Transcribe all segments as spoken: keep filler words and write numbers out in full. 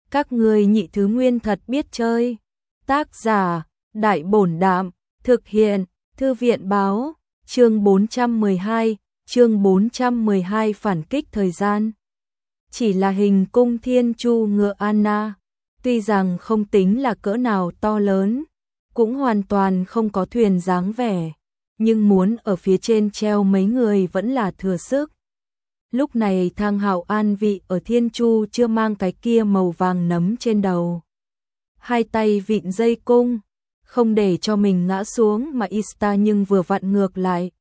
Các ngươi nhị thứ nguyên thật biết chơi. Tác giả, Đại Bổn Đạm, thực hiện, Thư viện Báo, chương bốn trăm mười hai, chương bốn trăm mười hai phản kích thời gian. Chỉ là hình cung thiên chu ngựa Anna, tuy rằng không tính là cỡ nào to lớn, cũng hoàn toàn không có thuyền dáng vẻ, nhưng muốn ở phía trên treo mấy người vẫn là thừa sức. Lúc này Thang Hạo an vị ở thiên chu chưa mang cái kia màu vàng nấm trên đầu. Hai tay vịn dây cung, không để cho mình ngã xuống mà Ista nhưng vừa vặn ngược lại.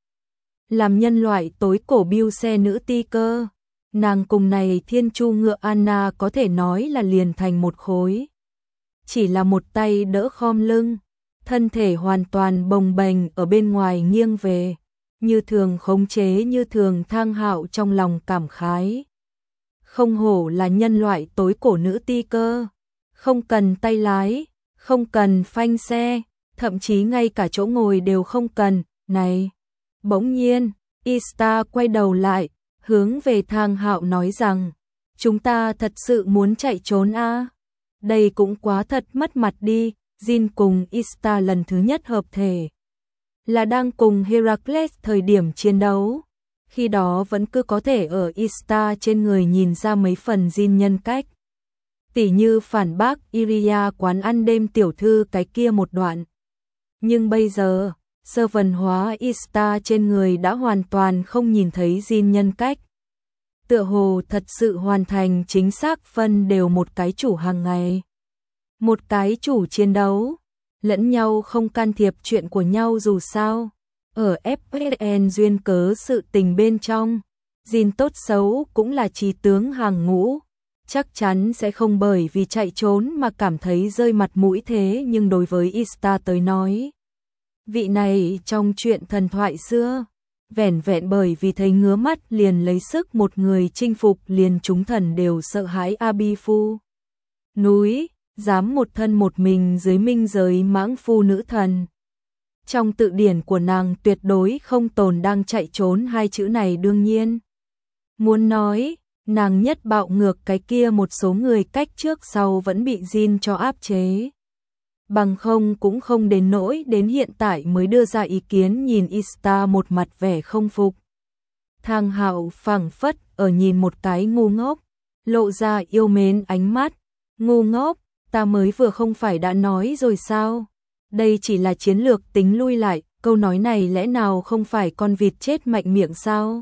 Làm nhân loại tối cổ biêu xe nữ ti cơ, nàng cùng này thiên chu ngựa Anna có thể nói là liền thành một khối. Chỉ là một tay đỡ khom lưng, thân thể hoàn toàn bồng bềnh ở bên ngoài nghiêng về, như thường khống chế như thường. Thang Hạo trong lòng cảm khái. Không hổ là nhân loại tối cổ nữ ti cơ, không cần tay lái, không cần phanh xe, thậm chí ngay cả chỗ ngồi đều không cần. Này, bỗng nhiên, Ista quay đầu lại, hướng về Thang Hạo nói rằng, chúng ta thật sự muốn chạy trốn à? Đây cũng quá thật mất mặt đi. Jin cùng Ista lần thứ nhất hợp thể là đang cùng Heracles thời điểm chiến đấu, khi đó vẫn cứ có thể ở Ista trên người nhìn ra mấy phần Jin nhân cách. Tỉ như phản bác Iria quán ăn đêm tiểu thư cái kia một đoạn. Nhưng bây giờ, sơ vần hóa Ista trên người đã hoàn toàn không nhìn thấy Jin nhân cách. Tựa hồ thật sự hoàn thành chính xác phân đều một cái chủ hàng ngày. Một cái chủ chiến đấu, lẫn nhau không can thiệp chuyện của nhau dù sao. Ở ép ét en duyên cớ sự tình bên trong, Jin tốt xấu cũng là trí tướng hàng ngũ, chắc chắn sẽ không bởi vì chạy trốn mà cảm thấy rơi mặt mũi. Thế nhưng đối với Ista tới nói, vị này trong chuyện thần thoại xưa, vẻn vẹn bởi vì thấy ngứa mắt liền lấy sức một người chinh phục liền chúng thần đều sợ hãi Abi Phu núi, dám một thân một mình dưới minh giới mãng phu nữ thần. Trong tự điển của nàng tuyệt đối không tồn đang chạy trốn hai chữ này. Đương nhiên, muốn nói, nàng nhất bạo ngược cái kia một số người cách trước sau vẫn bị Jin cho áp chế. Bằng không cũng không đến nỗi đến hiện tại mới đưa ra ý kiến. Nhìn Ista một mặt vẻ không phục, Thang Hạo phảng phất ở nhìn một cái ngu ngốc, lộ ra yêu mến ánh mắt. Ngu ngốc, ta mới vừa không phải đã nói rồi sao? Đây chỉ là chiến lược tính lui lại, câu nói này lẽ nào không phải con vịt chết mạnh miệng sao?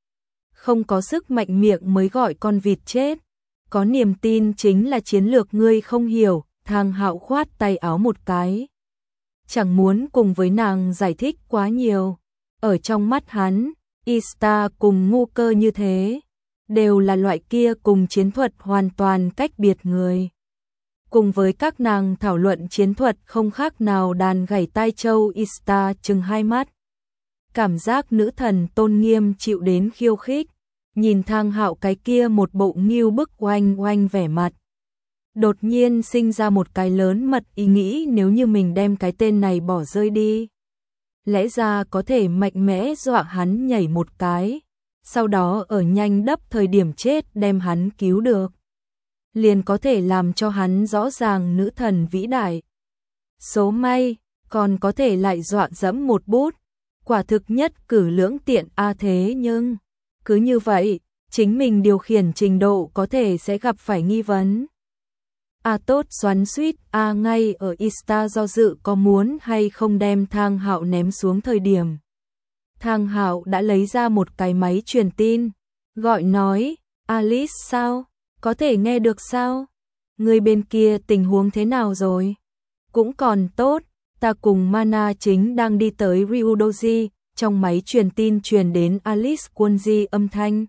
Không có sức mạnh miệng mới gọi con vịt chết, có niềm tin chính là chiến lược. Ngươi không hiểu. Thang Hạo khoát tay áo một cái, chẳng muốn cùng với nàng giải thích quá nhiều. Ở trong mắt hắn, Ista cùng ngu cơ như thế, đều là loại kia cùng chiến thuật hoàn toàn cách biệt người. Cùng với các nàng thảo luận chiến thuật không khác nào đàn gảy tai châu. Ista chừng hai mắt, cảm giác nữ thần tôn nghiêm chịu đến khiêu khích, nhìn Thang Hạo cái kia một bộ ngưu bức oanh oanh vẻ mặt. Đột nhiên sinh ra một cái lớn mật ý nghĩ, nếu như mình đem cái tên này bỏ rơi đi, lẽ ra có thể mạnh mẽ dọa hắn nhảy một cái, sau đó ở nhanh đấp thời điểm chết đem hắn cứu được, liền có thể làm cho hắn rõ ràng nữ thần vĩ đại. Số may, còn có thể lại dọa dẫm một bút, quả thực nhất cử lưỡng tiện a. À thế nhưng, cứ như vậy, chính mình điều khiển trình độ có thể sẽ gặp phải nghi vấn. A à tốt xoắn suýt, a à ngay ở Ista do dự có muốn hay không đem Thang Hạo ném xuống thời điểm. Thang Hạo đã lấy ra một cái máy truyền tin, gọi nói, Alice sao? Có thể nghe được sao? Người bên kia tình huống thế nào rồi? Cũng còn tốt, ta cùng Mana chính đang đi tới Ryudoji. Trong máy truyền tin truyền đến Alice Kunji âm thanh.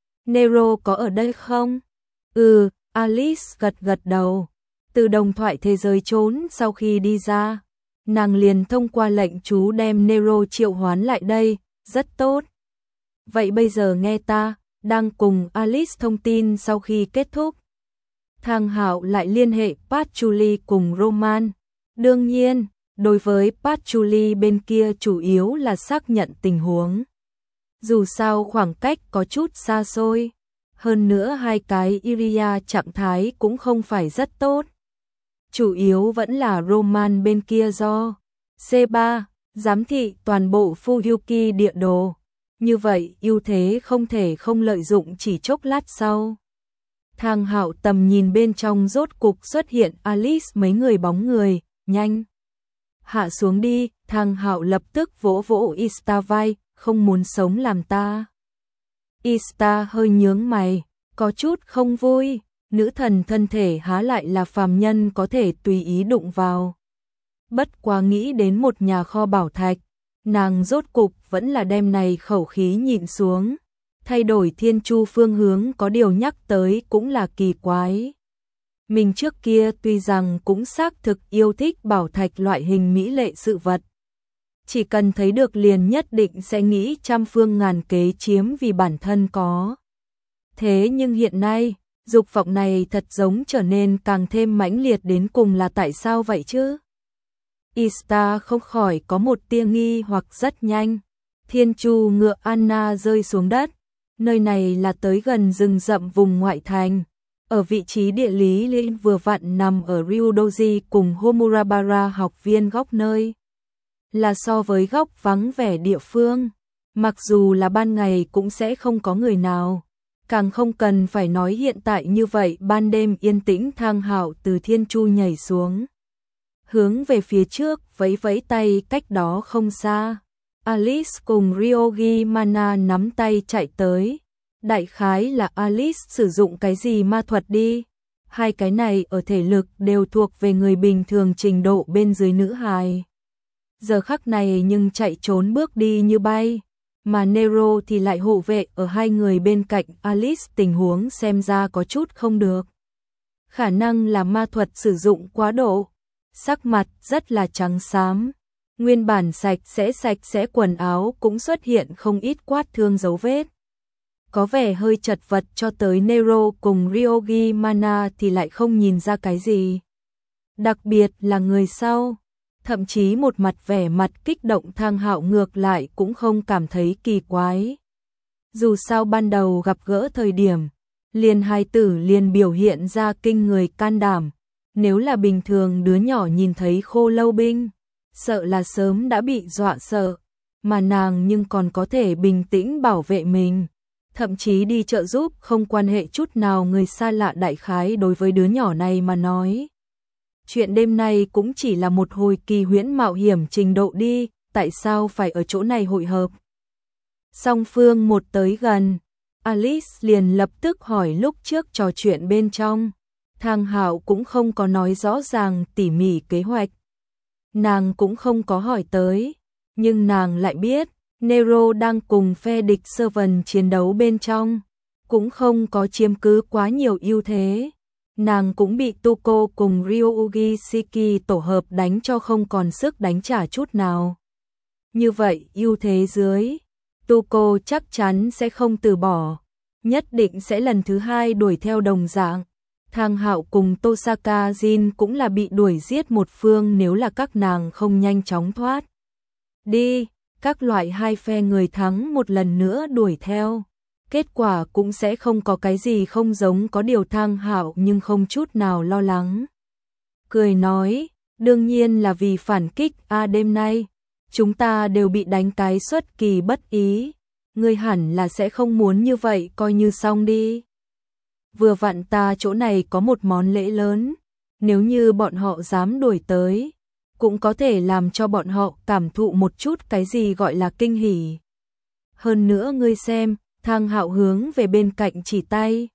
Nero có ở đây không? Ừ, Alice gật gật đầu. Từ đồng thoại thế giới trốn sau khi đi ra, nàng liền thông qua lệnh chú đem Nero triệu hoán lại đây. Rất tốt. Vậy bây giờ nghe ta, đang cùng Alice thông tin sau khi kết thúc. Thang Hạo lại liên hệ Patchouli cùng Roman. Đương nhiên, đối với Patchouli bên kia chủ yếu là xác nhận tình huống. Dù sao khoảng cách có chút xa xôi, Hơn nữa hai cái Iria trạng thái cũng không phải rất tốt. Chủ yếu vẫn là Roman bên kia do C ba giám thị toàn bộ Fuyuki địa đồ. Như vậy ưu thế không thể không lợi dụng chỉ chốc lát sau. Thang Hạo tầm nhìn bên trong rốt cục xuất hiện Alice mấy người bóng người, nhanh. Hạ xuống đi, Thang Hạo lập tức vỗ vỗ Ista vai, không muốn sống làm ta. Ista hơi nhướng mày, có chút không vui, nữ thần thân thể há lại là phàm nhân có thể tùy ý đụng vào. Bất quá nghĩ đến một nhà kho bảo thạch, nàng rốt cục vẫn là đem này khẩu khí nhịn xuống. Thay đổi thiên chu phương hướng có điều nhắc tới cũng là kỳ quái. Mình trước kia tuy rằng cũng xác thực yêu thích bảo thạch loại hình mỹ lệ sự vật. Chỉ cần thấy được liền nhất định sẽ nghĩ trăm phương ngàn kế chiếm vì bản thân có. Thế nhưng hiện nay, dục vọng này thật giống trở nên càng thêm mãnh liệt đến cùng là tại sao vậy chứ? Ista không khỏi có một tia nghi hoặc rất nhanh. Thiên chu ngựa Anna rơi xuống đất. Nơi này là tới gần rừng rậm vùng ngoại thành. Ở vị trí địa lý liên vừa vặn nằm ở Ryudoji cùng Homurabara học viên góc nơi. Là so với góc vắng vẻ địa phương. Mặc dù là ban ngày cũng sẽ không có người nào. Càng không cần phải nói hiện tại như vậy ban đêm yên tĩnh. Thang Hạo từ thiên chu nhảy xuống. Hướng về phía trước vẫy vẫy tay cách đó không xa. Alice cùng Ryogi Mana nắm tay chạy tới. Đại khái là Alice sử dụng cái gì ma thuật đi. Hai cái này ở thể lực đều thuộc về người bình thường trình độ bên dưới nữ hài. Giờ khắc này nhưng chạy trốn bước đi như bay. Mà Nero thì lại hộ vệ ở hai người bên cạnh Alice, tình huống xem ra có chút không được. Khả năng là ma thuật sử dụng quá độ. Sắc mặt rất là trắng xám. Nguyên bản sạch sẽ sạch sẽ quần áo cũng xuất hiện không ít quát thương dấu vết. Có vẻ hơi chật vật cho tới Nero cùng Ryogi Mana thì lại không nhìn ra cái gì. Đặc biệt là người sau. Thậm chí một mặt vẻ mặt kích động Thang Hạo ngược lại cũng không cảm thấy kỳ quái. Dù sao ban đầu gặp gỡ thời điểm, liền hai tử liền biểu hiện ra kinh người can đảm. Nếu là bình thường đứa nhỏ nhìn thấy Khô Lâu binh, sợ là sớm đã bị dọa sợ, mà nàng nhưng còn có thể bình tĩnh bảo vệ mình. Thậm chí đi trợ giúp không quan hệ chút nào người xa lạ, đại khái đối với đứa nhỏ này mà nói. Chuyện đêm nay cũng chỉ là một hồi kỳ huyễn mạo hiểm trình độ đi, tại sao phải ở chỗ này hội hợp. Song phương một tới gần, Alice liền lập tức hỏi lúc trước trò chuyện bên trong. Thang Hạo cũng không có nói rõ ràng tỉ mỉ kế hoạch. Nàng cũng không có hỏi tới, nhưng nàng lại biết Nero đang cùng phe địch Servant chiến đấu bên trong, cũng không có chiếm cứ quá nhiều ưu thế. Nàng cũng bị Tuko cùng Ryuugi Shiki tổ hợp đánh cho không còn sức đánh trả chút nào. Như vậy ưu thế dưới, Tuko chắc chắn sẽ không từ bỏ, nhất định sẽ lần thứ hai đuổi theo đồng dạng. Thang Hạo cùng Tosaka Jin cũng là bị đuổi giết một phương nếu là các nàng không nhanh chóng thoát đi, các loại hai phe người thắng một lần nữa đuổi theo. Kết quả cũng sẽ không có cái gì không giống, có điều Thang Hạo nhưng không chút nào lo lắng. Cười nói, đương nhiên là vì phản kích a à, đêm nay, chúng ta đều bị đánh cái xuất kỳ bất ý, ngươi hẳn là sẽ không muốn như vậy, coi như xong đi. Vừa vặn ta chỗ này có một món lễ lớn, nếu như bọn họ dám đuổi tới, cũng có thể làm cho bọn họ cảm thụ một chút cái gì gọi là kinh hỉ. Hơn nữa ngươi xem, Thang Hạo hướng về bên cạnh chỉ tay.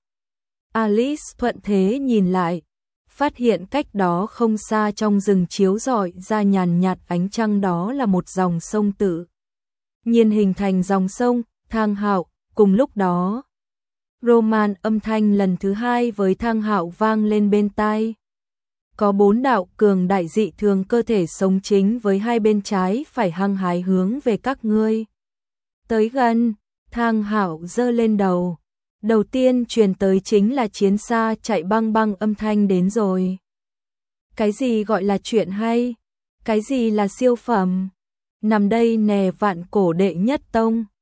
Alice thuận thế nhìn lại, phát hiện cách đó không xa trong rừng chiếu rọi ra nhàn nhạt ánh trăng, đó là một dòng sông tự nhiên hình thành dòng sông. Thang Hạo, cùng lúc đó, Roman âm thanh lần thứ hai với Thang Hạo vang lên bên tai. Có bốn đạo cường đại dị thường cơ thể sống chính với hai bên trái phải hăng hái hướng về các ngươi tới gần. Thang Hạo giơ lên đầu. Đầu tiên truyền tới chính là chiến xa chạy băng băng âm thanh đến rồi. Cái gì gọi là chuyện hay? Cái gì là siêu phẩm? Nằm đây nè, vạn cổ đệ nhất tông.